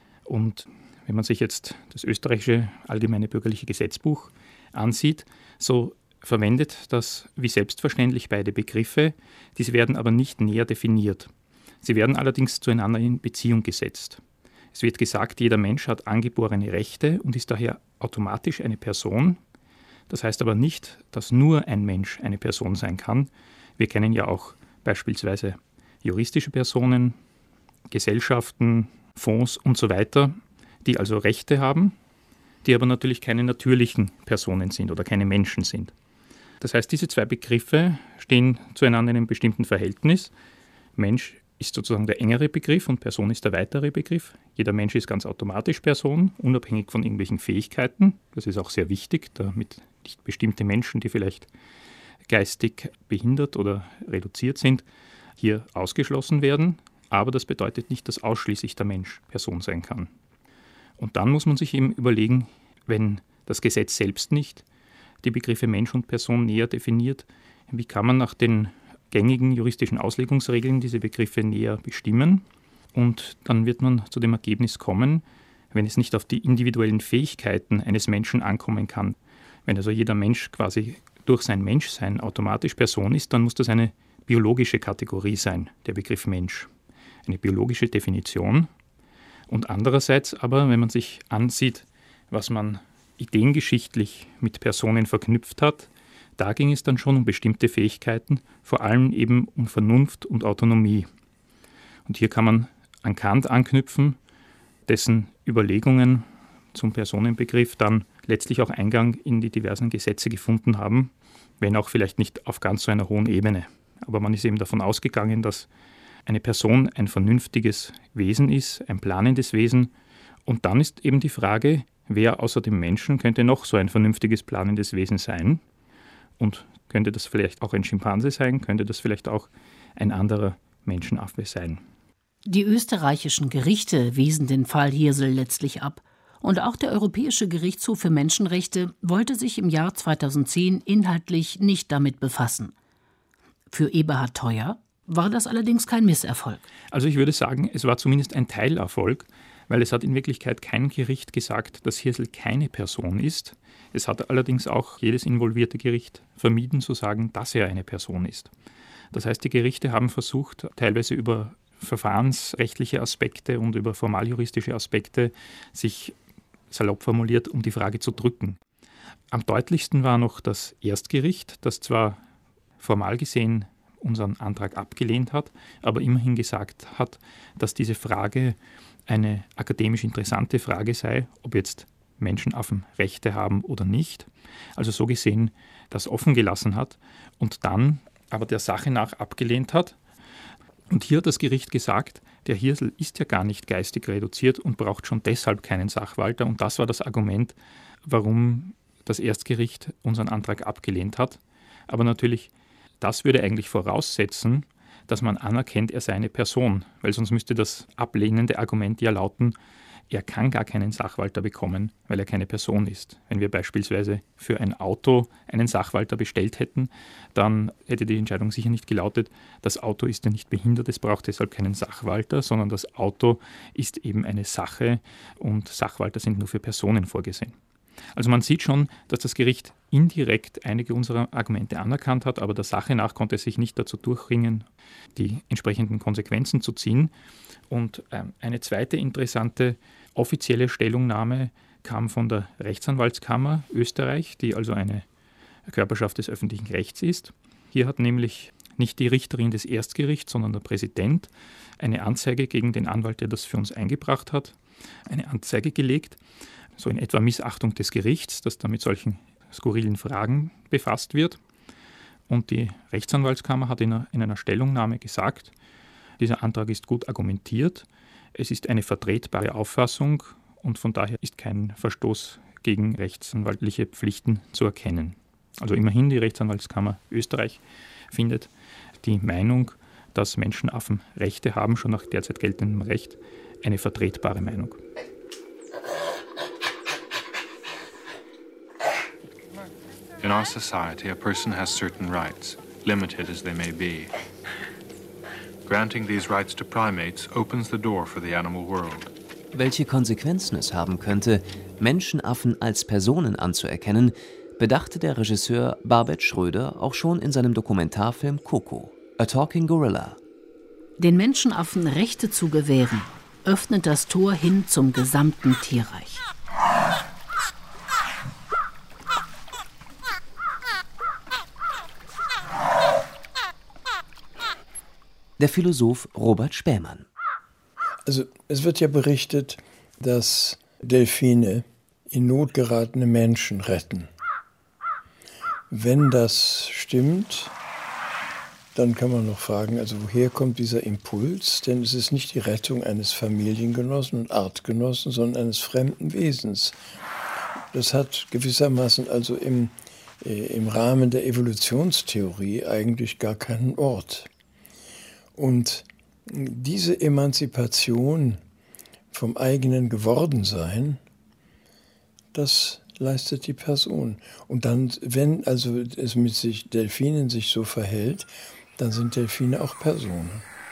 Und wenn man sich jetzt das österreichische Allgemeine Bürgerliche Gesetzbuch ansieht, so verwendet das wie selbstverständlich beide Begriffe, diese werden aber nicht näher definiert. Sie werden allerdings zueinander in Beziehung gesetzt. Es wird gesagt, jeder Mensch hat angeborene Rechte und ist daher automatisch eine Person. Das heißt aber nicht, dass nur ein Mensch eine Person sein kann. Wir kennen ja auch beispielsweise juristische Personen, Gesellschaften, Fonds und so weiter, die also Rechte haben, die aber natürlich keine natürlichen Personen sind oder keine Menschen sind. Das heißt, diese zwei Begriffe stehen zueinander in einem bestimmten Verhältnis. Mensch ist sozusagen der engere Begriff und Person ist der weitere Begriff. Jeder Mensch ist ganz automatisch Person, unabhängig von irgendwelchen Fähigkeiten. Das ist auch sehr wichtig, damit nicht bestimmte Menschen, die vielleicht geistig behindert oder reduziert sind, hier ausgeschlossen werden. Aber das bedeutet nicht, dass ausschließlich der Mensch Person sein kann. Und dann muss man sich eben überlegen, wenn das Gesetz selbst nicht die Begriffe Mensch und Person näher definiert, wie kann man nach den gängigen juristischen Auslegungsregeln diese Begriffe näher bestimmen. Und dann wird man zu dem Ergebnis kommen, wenn es nicht auf die individuellen Fähigkeiten eines Menschen ankommen kann. Wenn also jeder Mensch quasi durch sein Menschsein automatisch Person ist, dann muss das eine biologische Kategorie sein, der Begriff Mensch. Eine biologische Definition. Und andererseits aber, wenn man sich ansieht, was man ideengeschichtlich mit Personen verknüpft hat, da ging es dann schon um bestimmte Fähigkeiten, vor allem eben um Vernunft und Autonomie. Und hier kann man an Kant anknüpfen, dessen Überlegungen zum Personenbegriff dann letztlich auch Eingang in die diversen Gesetze gefunden haben, wenn auch vielleicht nicht auf ganz so einer hohen Ebene. Aber man ist eben davon ausgegangen, dass eine Person ein vernünftiges Wesen ist, ein planendes Wesen. Und dann ist eben die Frage, wer außer dem Menschen könnte noch so ein vernünftiges, planendes Wesen sein? Und könnte das vielleicht auch ein Schimpanse sein? Könnte das vielleicht auch ein anderer Menschenaffe sein? Die österreichischen Gerichte wiesen den Fall Hirzel letztlich ab. Und auch der Europäische Gerichtshof für Menschenrechte wollte sich im Jahr zweitausendzehn inhaltlich nicht damit befassen. Für Eberhard Theuer war das allerdings kein Misserfolg. Also ich würde sagen, es war zumindest ein Teilerfolg, weil es hat in Wirklichkeit kein Gericht gesagt, dass Hirzel keine Person ist. Es hat allerdings auch jedes involvierte Gericht vermieden zu sagen, dass er eine Person ist. Das heißt, die Gerichte haben versucht, teilweise über verfahrensrechtliche Aspekte und über formaljuristische Aspekte sich salopp formuliert, um die Frage zu drücken. Am deutlichsten war noch das Erstgericht, das zwar formal gesehen unseren Antrag abgelehnt hat, aber immerhin gesagt hat, dass diese Frage eine akademisch interessante Frage sei, ob jetzt Menschenaffen Rechte haben oder nicht. Also so gesehen das offen gelassen hat und dann aber der Sache nach abgelehnt hat. Und hier hat das Gericht gesagt, der Hirzel ist ja gar nicht geistig reduziert und braucht schon deshalb keinen Sachwalter. Und das war das Argument, warum das Erstgericht unseren Antrag abgelehnt hat. Aber natürlich, das würde eigentlich voraussetzen, dass man anerkennt, er sei eine Person. Weil sonst müsste das ablehnende Argument ja lauten, er kann gar keinen Sachwalter bekommen, weil er keine Person ist. Wenn wir beispielsweise für ein Auto einen Sachwalter bestellt hätten, dann hätte die Entscheidung sicher nicht gelautet, das Auto ist ja nicht behindert, es braucht deshalb keinen Sachwalter, sondern das Auto ist eben eine Sache und Sachwalter sind nur für Personen vorgesehen. Also man sieht schon, dass das Gericht indirekt einige unserer Argumente anerkannt hat, aber der Sache nach konnte es sich nicht dazu durchringen, die entsprechenden Konsequenzen zu ziehen. Und ähm, eine zweite interessante offizielle Stellungnahme kam von der Rechtsanwaltskammer Österreich, die also eine Körperschaft des öffentlichen Rechts ist. Hier hat nämlich nicht die Richterin des Erstgerichts, sondern der Präsident eine Anzeige gegen den Anwalt, der das für uns eingebracht hat, eine Anzeige gelegt, so in etwa Missachtung des Gerichts, das da mit solchen skurrilen Fragen befasst wird. Und die Rechtsanwaltskammer hat in einer, in einer Stellungnahme gesagt, dieser Antrag ist gut argumentiert, es ist eine vertretbare Auffassung und von daher ist kein Verstoß gegen rechtsanwaltliche Pflichten zu erkennen. Also immerhin die Rechtsanwaltskammer Österreich findet die Meinung, dass Menschenaffen Rechte haben, schon nach derzeit geltendem Recht, eine vertretbare Meinung. In our society, a person has certain rights, limited as they may be. Granting these rights to primates opens the door for the animal world. Welche Konsequenzen es haben könnte, Menschenaffen als Personen anzuerkennen, bedachte der Regisseur Barbet Schröder auch schon in seinem Dokumentarfilm Coco, A Talking Gorilla. Den Menschenaffen Rechte zu gewähren, öffnet das Tor hin zum gesamten Tierreich. Der Philosoph Robert Spähmann. Also es wird ja berichtet, dass Delfine in Not geratene Menschen retten. Wenn das stimmt, dann kann man noch fragen, also woher kommt dieser Impuls? Denn es ist nicht die Rettung eines Familiengenossen und Artgenossen, sondern eines fremden Wesens. Das hat gewissermaßen also im, äh, im Rahmen der Evolutionstheorie eigentlich gar keinen Ort. Und diese Emanzipation vom eigenen Gewordensein, das leistet die Person. Und dann, wenn also es mit sich Delfinen sich so verhält, dann sind Delfine auch Personen.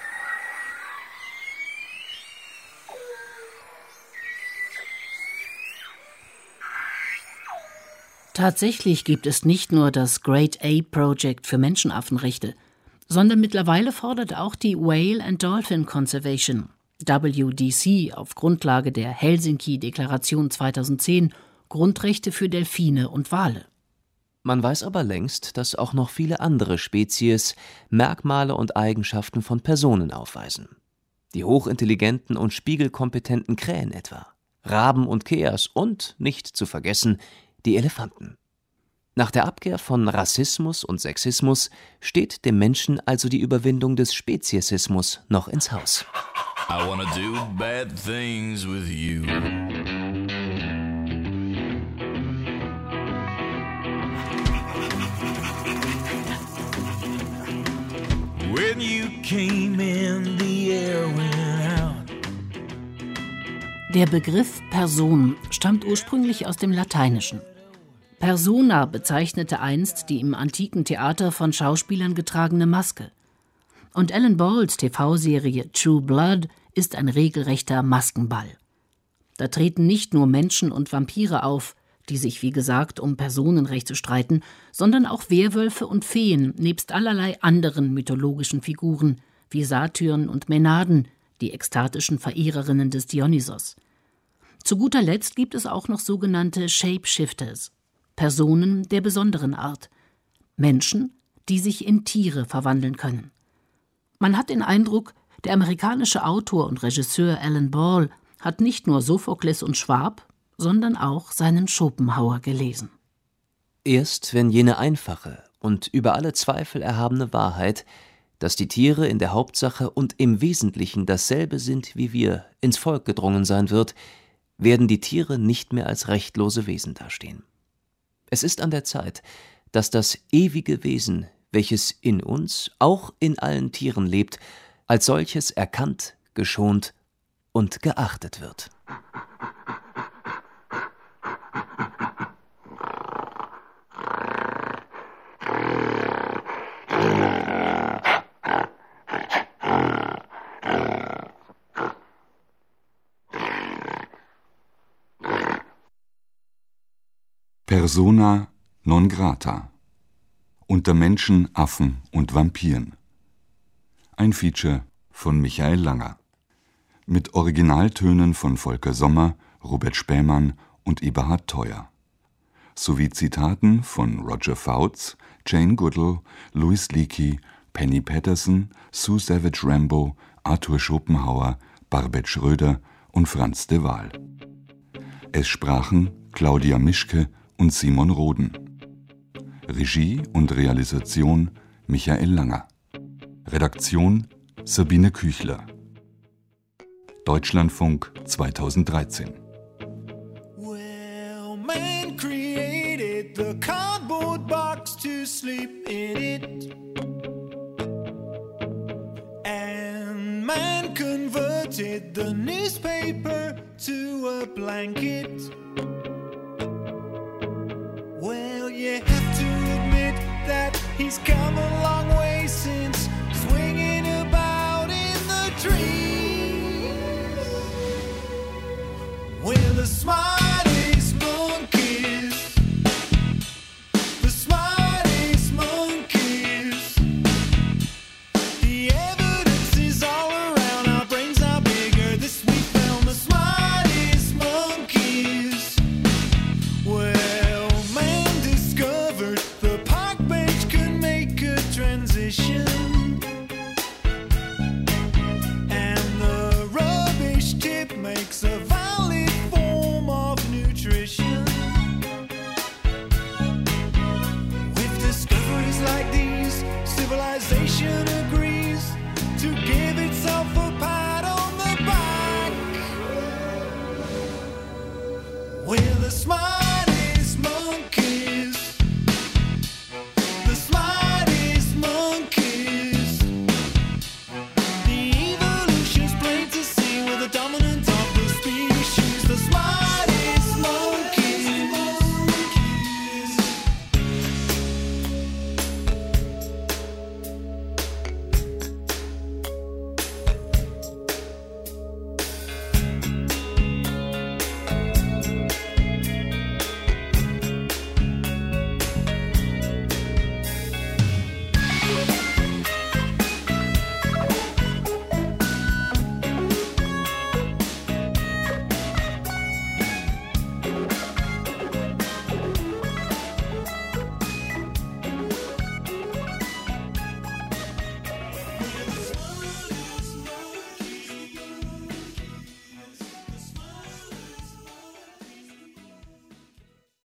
Tatsächlich gibt es nicht nur das Great Ape Project für Menschenaffenrechte, sondern mittlerweile fordert auch die Whale and Dolphin Conservation, W D C, auf Grundlage der Helsinki-Deklaration zweitausendzehn, Grundrechte für Delfine und Wale. Man weiß aber längst, dass auch noch viele andere Spezies Merkmale und Eigenschaften von Personen aufweisen. Die hochintelligenten und spiegelkompetenten Krähen etwa, Raben und Keas und, nicht zu vergessen, die Elefanten. Nach der Abkehr von Rassismus und Sexismus steht dem Menschen also die Überwindung des Speziesismus noch ins Haus. I wanna do bad things with you. came in, the air went out. Der Begriff Person stammt ursprünglich aus dem Lateinischen. Persona bezeichnete einst die im antiken Theater von Schauspielern getragene Maske. Und Alan Balls T V-Serie True Blood ist ein regelrechter Maskenball. Da treten nicht nur Menschen und Vampire auf, die sich, wie gesagt, um Personenrechte streiten, sondern auch Werwölfe und Feen nebst allerlei anderen mythologischen Figuren, wie Satyren und Mänaden, die ekstatischen Verehrerinnen des Dionysos. Zu guter Letzt gibt es auch noch sogenannte Shapeshifters, Personen der besonderen Art, Menschen, die sich in Tiere verwandeln können. Man hat den Eindruck, der amerikanische Autor und Regisseur Alan Ball hat nicht nur Sophokles und Schwab, sondern auch seinen Schopenhauer gelesen. Erst wenn jene einfache und über alle Zweifel erhabene Wahrheit, dass die Tiere in der Hauptsache und im Wesentlichen dasselbe sind wie wir, ins Volk gedrungen sein wird, werden die Tiere nicht mehr als rechtlose Wesen dastehen. Es ist an der Zeit, dass das ewige Wesen, welches in uns, auch in allen Tieren lebt, als solches erkannt, geschont und geachtet wird. Persona non grata. Unter Menschen, Affen und Vampiren. Ein Feature von Michael Langer. Mit Originaltönen von Volker Sommer, Robert Spähmann und Eberhard Theuer. Sowie Zitaten von Roger Fouts, Jane Goodall, Louis Leakey, Penny Patterson, Sue Savage Rambo, Arthur Schopenhauer, Barbet Schröder und Franz de Waal. Es sprachen Claudia Mischke und Simon Roden. Regie und Realisation Michael Langer. Redaktion Sabine Küchler. Deutschlandfunk zweitausenddreizehn. Well, man created the cardboard box to sleep in it. And man converted the newspaper to a blanket. Well, you have to admit that he's come a long way since swinging about in the trees with the smartest monkeys, the smartest monkeys. The evidence is all around, our brains are bigger. This we found the smartest monkeys. Well, man discovered the park bench can make a transition. And the rubbish tip makes a valid form of nutrition. With discoveries like these, civilization agrees to give itself a pat on the back with a smile.